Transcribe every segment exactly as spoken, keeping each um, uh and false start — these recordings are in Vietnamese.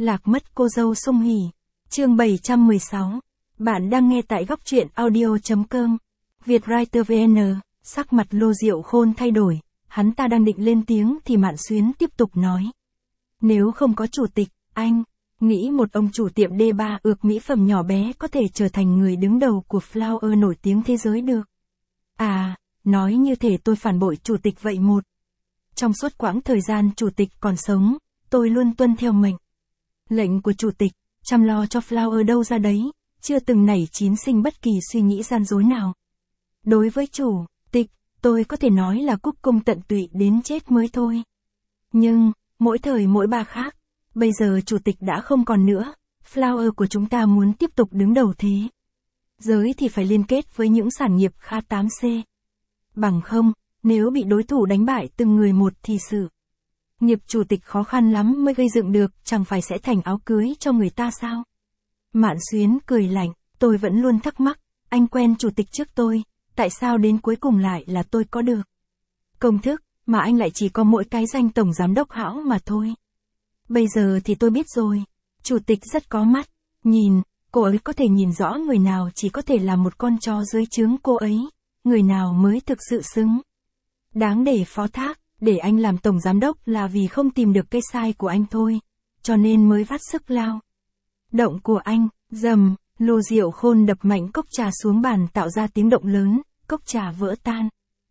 Lạc mất cô dâu Song Hỷ. Chương bảy trăm mười sáu. Bạn đang nghe tại góc truyện audio.com. Vietwriter vê en, sắc mặt Lô Diệu Khôn thay đổi, hắn ta đang định lên tiếng thì Mạn Xuyến tiếp tục nói. Nếu không có chủ tịch, anh nghĩ một ông chủ tiệm đê ba ược mỹ phẩm nhỏ bé có thể trở thành người đứng đầu của Flower nổi tiếng thế giới được. À, nói như thể tôi phản bội chủ tịch vậy một. Trong suốt quãng thời gian chủ tịch còn sống, tôi luôn tuân theo mệnh lệnh của chủ tịch, chăm lo cho Flower đâu ra đấy, chưa từng nảy chín sinh bất kỳ suy nghĩ gian dối nào. Đối với chủ tịch, tôi có thể nói là cúc cung tận tụy đến chết mới thôi. Nhưng, mỗi thời mỗi ba khác, bây giờ chủ tịch đã không còn nữa, Flower của chúng ta muốn tiếp tục đứng đầu thế giới thì phải liên kết với những sản nghiệp K tám C. Bằng không, nếu bị đối thủ đánh bại từng người một thì sự nghiệp chủ tịch khó khăn lắm mới gây dựng được, chẳng phải sẽ thành áo cưới cho người ta sao? Mạn Xuyến cười lạnh, tôi vẫn luôn thắc mắc, anh quen chủ tịch trước tôi, tại sao đến cuối cùng lại là tôi có được công thức, mà anh lại chỉ có mỗi cái danh tổng giám đốc hão mà thôi. Bây giờ thì tôi biết rồi, chủ tịch rất có mắt, nhìn, cô ấy có thể nhìn rõ người nào chỉ có thể là một con chó dưới trướng cô ấy, người nào mới thực sự xứng đáng để phó thác, để anh làm tổng giám đốc là vì không tìm được cái sai của anh thôi, cho nên mới vắt sức lao động của anh. Dầm, Lô Diệu Khôn đập mạnh cốc trà xuống bàn tạo ra tiếng động lớn, cốc trà vỡ tan.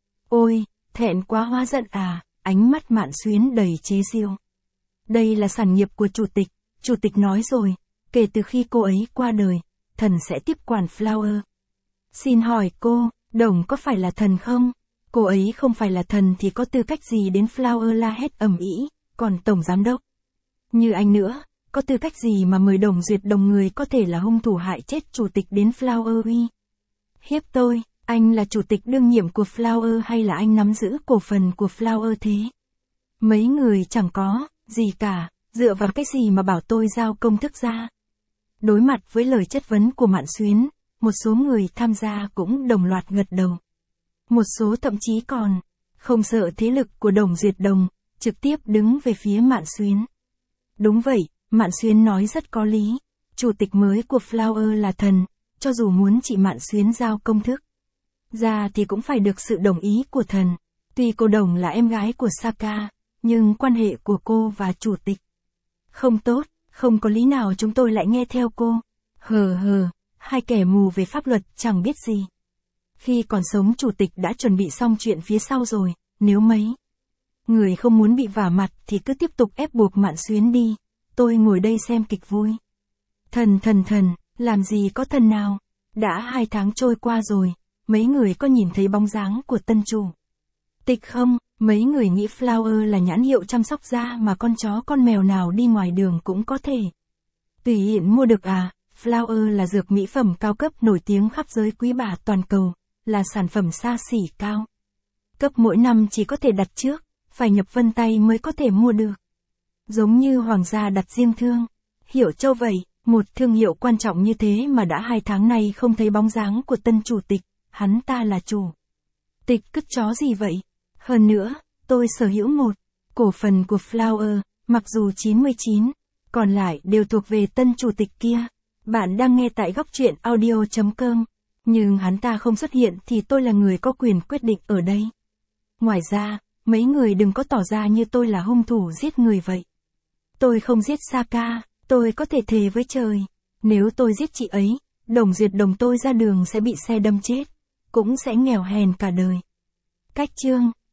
Ôi, thẹn quá hóa giận à, ánh mắt Mạn Xuyến đầy chế giễu. Đây là sản nghiệp của chủ tịch, chủ tịch nói rồi, kể từ khi cô ấy qua đời, thần sẽ tiếp quản Flower. Xin hỏi cô, Đồng có phải là thần không? Cô ấy không phải là thần thì có tư cách gì đến Flower la hét ầm ĩ, còn tổng giám đốc như anh nữa, có tư cách gì mà mời Đồng Duyệt Đồng người có thể là hung thủ hại chết chủ tịch đến Flower uy hiếp tôi? Anh là chủ tịch đương nhiệm của Flower hay là anh nắm giữ cổ phần của Flower thế? Mấy người chẳng có gì cả, dựa vào cái gì mà bảo tôi giao công thức ra? Đối mặt với lời chất vấn của Mạn Xuyến, một số người tham gia cũng đồng loạt gật đầu. Một số thậm chí còn không sợ thế lực của Đồng Duyệt Đồng, trực tiếp đứng về phía Mạn Xuyến. Đúng vậy, Mạn Xuyến nói rất có lý, chủ tịch mới của Flower là thần, cho dù muốn chị Mạn Xuyến giao công thức ra thì cũng phải được sự đồng ý của thần. Tuy cô Đồng là em gái của Saka, nhưng quan hệ của cô và chủ tịch không tốt, không có lý nào chúng tôi lại nghe theo cô. Hờ hờ, hai kẻ mù về pháp luật chẳng biết gì. Khi còn sống chủ tịch đã chuẩn bị xong chuyện phía sau rồi, nếu mấy người không muốn bị vả mặt thì cứ tiếp tục ép buộc Mạn Xuyến đi, tôi ngồi đây xem kịch vui. Thần thần thần, làm gì có thần nào? Đã hai tháng trôi qua rồi, mấy người có nhìn thấy bóng dáng của tân chủ tịch không? Mấy người nghĩ Flower là nhãn hiệu chăm sóc da mà con chó con mèo nào đi ngoài đường cũng có thể tùy tiện mua được à? Flower là dược mỹ phẩm cao cấp nổi tiếng khắp giới quý bà toàn cầu, là sản phẩm xa xỉ cao cấp mỗi năm chỉ có thể đặt trước, phải nhập vân tay mới có thể mua được. Giống như hoàng gia đặt riêng thương hiệu Châu vậy, một thương hiệu quan trọng như thế mà đã hai tháng nay không thấy bóng dáng của tân chủ tịch, hắn ta là chủ tịch cứt chó gì vậy? Hơn nữa, tôi sở hữu một cổ phần của Flower, mặc dù chín mươi chín, còn lại đều thuộc về tân chủ tịch kia. Bạn đang nghe tại góc truyện audio.com, nhưng hắn ta không xuất hiện thì tôi là người có quyền quyết định ở đây. Ngoài ra, mấy người đừng có tỏ ra như tôi là hung thủ giết người vậy. Tôi không giết Saka, tôi có thể thề với trời, nếu tôi giết chị ấy, Đồng Duyệt Đồng tôi ra đường sẽ bị xe đâm chết, cũng sẽ nghèo hèn cả đời. Cách chương